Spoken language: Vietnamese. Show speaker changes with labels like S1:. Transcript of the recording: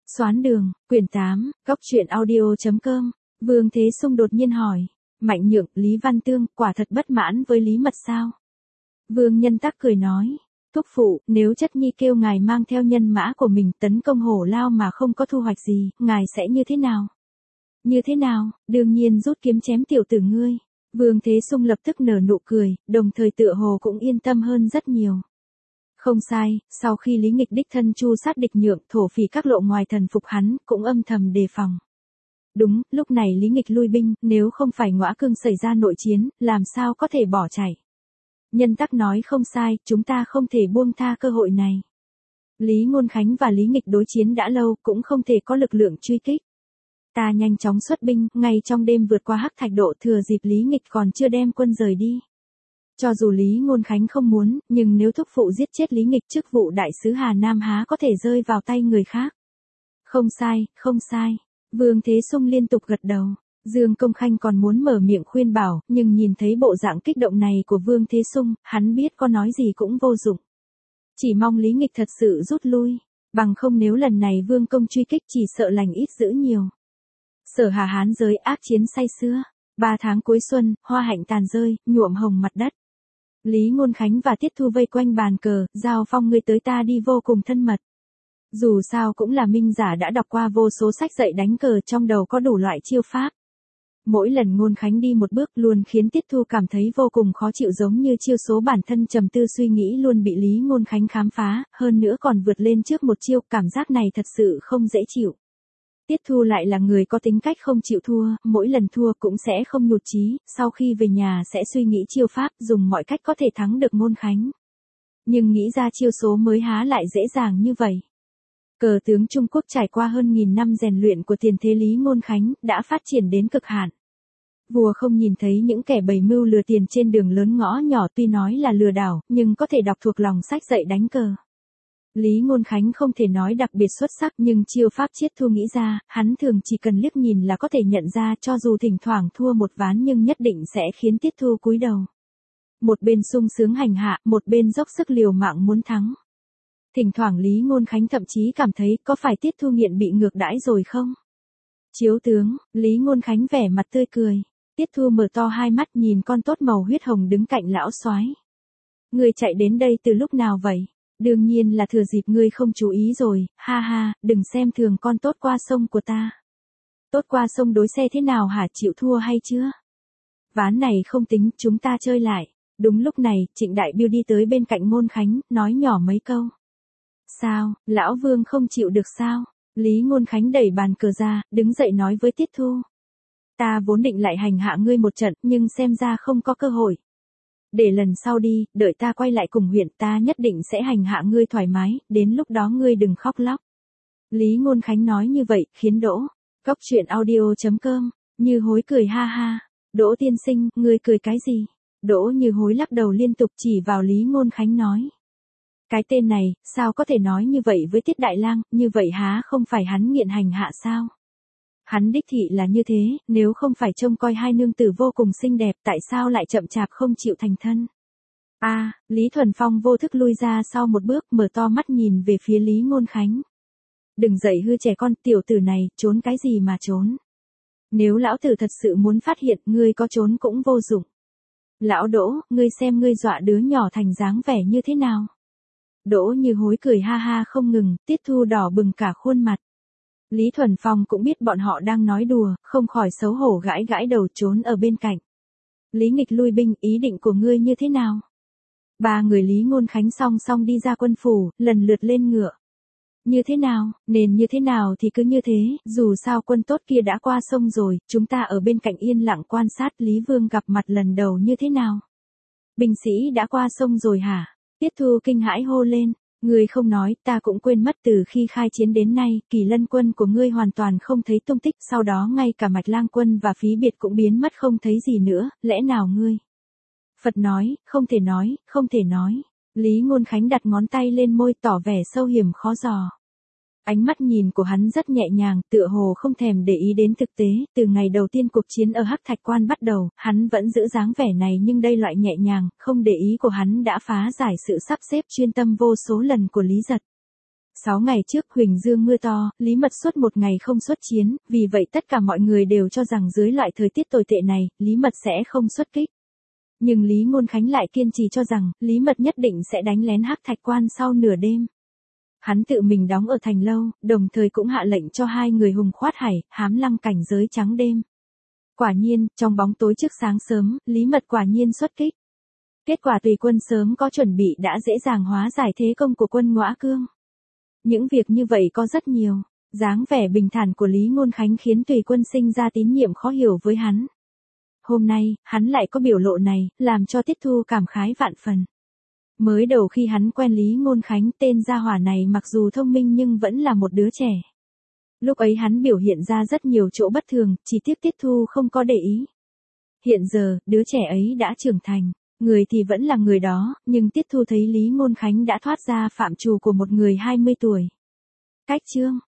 S1: Xoán đường, quyển 8, góc truyện audio.com. Vương Thế Sung đột nhiên hỏi. Mạnh Nhượng, Lý Văn Tương, quả thật bất mãn với Lý Mật sao? Vương Nhân Tắc cười nói. Thúc phụ, nếu chất nhi kêu ngài mang theo nhân mã của mình tấn công Hổ Lao mà không có thu hoạch gì, ngài sẽ như thế nào? Như thế nào, đương nhiên rút kiếm chém tiểu tử ngươi. Vương Thế Sung lập tức nở nụ cười, đồng thời tựa hồ cũng yên tâm hơn rất nhiều. Không sai, sau khi Lý Nghịch đích thân chu sát địch Nhượng, thổ phỉ các lộ ngoài thần phục hắn, cũng âm thầm đề phòng. Đúng, lúc này Lý Nghịch lui binh, nếu không phải Ngõa Cương xảy ra nội chiến, làm sao có thể bỏ chạy. Nhân Tắc nói không sai, chúng ta không thể buông tha cơ hội này. Lý Ngôn Khánh và Lý Nghịch đối chiến đã lâu, cũng không thể có lực lượng truy kích. Ta nhanh chóng xuất binh, ngay trong đêm vượt qua Hắc Thạch Độ, thừa dịp Lý Nghịch còn chưa đem quân rời đi. Cho dù Lý Ngôn Khánh không muốn, nhưng nếu thúc phụ giết chết Lý Nghịch, chức vụ đại sứ Hà Nam há có thể rơi vào tay người khác. Không sai, không sai. Vương Thế Sung liên tục gật đầu. Dương Công Khanh còn muốn mở miệng khuyên bảo, nhưng nhìn thấy bộ dạng kích động này của Vương Thế Sung, hắn biết có nói gì cũng vô dụng. Chỉ mong Lý Nghịch thật sự rút lui, bằng không nếu lần này Vương Công truy kích chỉ sợ lành ít dữ nhiều. Sở Hà Hán giới ác chiến say sưa, 3 tháng cuối xuân, hoa hạnh tàn rơi, nhuộm hồng mặt đất. Lý Ngôn Khánh và Tiết Thu vây quanh bàn cờ, giao phong ngươi tới ta đi vô cùng thân mật. Dù sao cũng là minh giả đã đọc qua vô số sách dạy đánh cờ, trong đầu có đủ loại chiêu pháp. Mỗi lần Ngôn Khánh đi một bước luôn khiến Tiết Thu cảm thấy vô cùng khó chịu, giống như chiêu số bản thân trầm tư suy nghĩ luôn bị Lý Ngôn Khánh khám phá, hơn nữa còn vượt lên trước một chiêu, cảm giác này thật sự không dễ chịu. Tiết Thu lại là người có tính cách không chịu thua, mỗi lần thua cũng sẽ không nhụt chí, sau khi về nhà sẽ suy nghĩ chiêu pháp, dùng mọi cách có thể thắng được Ngôn Khánh. Nhưng nghĩ ra chiêu số mới há lại dễ dàng như vậy. Cờ tướng Trung Quốc trải qua hơn 1000 năm rèn luyện của tiền thế Lý Ngôn Khánh, đã phát triển đến cực hạn. Vua không nhìn thấy những kẻ bày mưu lừa tiền trên đường lớn ngõ nhỏ, tuy nói là lừa đảo, nhưng có thể đọc thuộc lòng sách dạy đánh cờ. Lý Ngôn Khánh không thể nói đặc biệt xuất sắc, nhưng chiêu pháp Tiết Thu nghĩ ra, hắn thường chỉ cần liếc nhìn là có thể nhận ra, cho dù thỉnh thoảng thua một ván nhưng nhất định sẽ khiến Tiết Thu cúi đầu. Một bên sung sướng hành hạ, một bên dốc sức liều mạng muốn thắng. Thỉnh thoảng Lý Ngôn Khánh thậm chí cảm thấy có phải Tiết Thu nghiện bị ngược đãi rồi không? Chiếu tướng, Lý Ngôn Khánh vẻ mặt tươi cười. Tiết Thu mở to hai mắt nhìn con tốt màu huyết hồng đứng cạnh lão soái. Ngươi chạy đến đây từ lúc nào vậy? Đương nhiên là thừa dịp ngươi không chú ý rồi, ha ha, đừng xem thường con tốt qua sông của ta. Tốt qua sông đối xe thế nào hả, chịu thua hay chưa? Ván này không tính, chúng ta chơi lại. Đúng lúc này, Trịnh Đại Biêu đi tới bên cạnh Ngôn Khánh, nói nhỏ mấy câu. Sao, lão Vương không chịu được sao? Lý Ngôn Khánh đẩy bàn cờ ra, đứng dậy nói với Tiết Thu. Ta vốn định lại hành hạ ngươi một trận, nhưng xem ra không có cơ hội. Để lần sau đi, đợi ta quay lại cùng huyện, ta nhất định sẽ hành hạ ngươi thoải mái, đến lúc đó ngươi đừng khóc lóc. Lý Ngôn Khánh nói như vậy, khiến Đỗ, góc truyện audio.com, Như Hối cười ha ha. Đỗ tiên sinh, ngươi cười cái gì? Đỗ Như Hối lắc đầu liên tục chỉ vào Lý Ngôn Khánh nói. Cái tên này, sao có thể nói như vậy với Tiết Đại Lang, như vậy há không phải hắn nghiện hành hạ sao? Hắn đích thị là như thế, nếu không phải trông coi hai nương tử vô cùng xinh đẹp, tại sao lại chậm chạp không chịu thành thân? Lý Thuần Phong vô thức lui ra sau một bước, mở to mắt nhìn về phía Lý Ngôn Khánh. Đừng dậy hư trẻ con, tiểu tử này, trốn cái gì mà trốn? Nếu lão tử thật sự muốn phát hiện, ngươi có trốn cũng vô dụng. Lão Đỗ, ngươi xem ngươi dọa đứa nhỏ thành dáng vẻ như thế nào? Đỗ Như Hối cười ha ha không ngừng, Tiết Thu đỏ bừng cả khuôn mặt. Lý Thuần Phong cũng biết bọn họ đang nói đùa, không khỏi xấu hổ gãi gãi đầu trốn ở bên cạnh. Lý Nghịch lui binh, ý định của ngươi như thế nào? Ba người Lý Ngôn Khánh song song đi ra quân phủ, lần lượt lên ngựa. Như thế nào, nên như thế nào thì cứ như thế, dù sao quân tốt kia đã qua sông rồi, chúng ta ở bên cạnh yên lặng quan sát. Lý Vương gặp mặt lần đầu như thế nào? Binh sĩ đã qua sông rồi hả? Tiết Thu kinh hãi hô lên. Ngươi không nói, ta cũng quên mất, từ khi khai chiến đến nay, Kỳ Lân quân của ngươi hoàn toàn không thấy tung tích, sau đó ngay cả Mạch Lang quân và Phí Biệt cũng biến mất không thấy gì nữa, lẽ nào ngươi? Phật nói, không thể nói, không thể nói. Lý Ngôn Khánh đặt ngón tay lên môi tỏ vẻ sâu hiểm khó dò. Ánh mắt nhìn của hắn rất nhẹ nhàng, tựa hồ không thèm để ý đến thực tế, từ ngày đầu tiên cuộc chiến ở Hắc Thạch Quan bắt đầu, hắn vẫn giữ dáng vẻ này, nhưng đây loại nhẹ nhàng, không để ý của hắn đã phá giải sự sắp xếp chuyên tâm vô số lần của Lý Giật. 6 ngày trước Huỳnh Dương mưa to, Lý Mật suốt một ngày không xuất chiến, vì vậy tất cả mọi người đều cho rằng dưới loại thời tiết tồi tệ này, Lý Mật sẽ không xuất kích. Nhưng Lý Ngôn Khánh lại kiên trì cho rằng, Lý Mật nhất định sẽ đánh lén Hắc Thạch Quan sau nửa đêm. Hắn tự mình đóng ở thành lâu, đồng thời cũng hạ lệnh cho 2 người hùng khoát hải, hám lăng cảnh giới trắng đêm. Quả nhiên, trong bóng tối trước sáng sớm, Lý Mật quả nhiên xuất kích. Kết quả Tùy Quân sớm có chuẩn bị đã dễ dàng hóa giải thế công của quân Ngõa Cương. Những việc như vậy có rất nhiều, dáng vẻ bình thản của Lý Ngôn Khánh khiến Tùy Quân sinh ra tín nhiệm khó hiểu với hắn. Hôm nay, hắn lại có biểu lộ này, làm cho Tiết Thu cảm khái vạn phần. Mới đầu khi hắn quen Lý Ngôn Khánh, tên gia hỏa này mặc dù thông minh nhưng vẫn là một đứa trẻ. Lúc ấy hắn biểu hiện ra rất nhiều chỗ bất thường, chỉ tiếc Tiết Thu không có để ý. Hiện giờ, đứa trẻ ấy đã trưởng thành, người thì vẫn là người đó, nhưng Tiết Thu thấy Lý Ngôn Khánh đã thoát ra phạm trù của một người 20 tuổi. Cách chương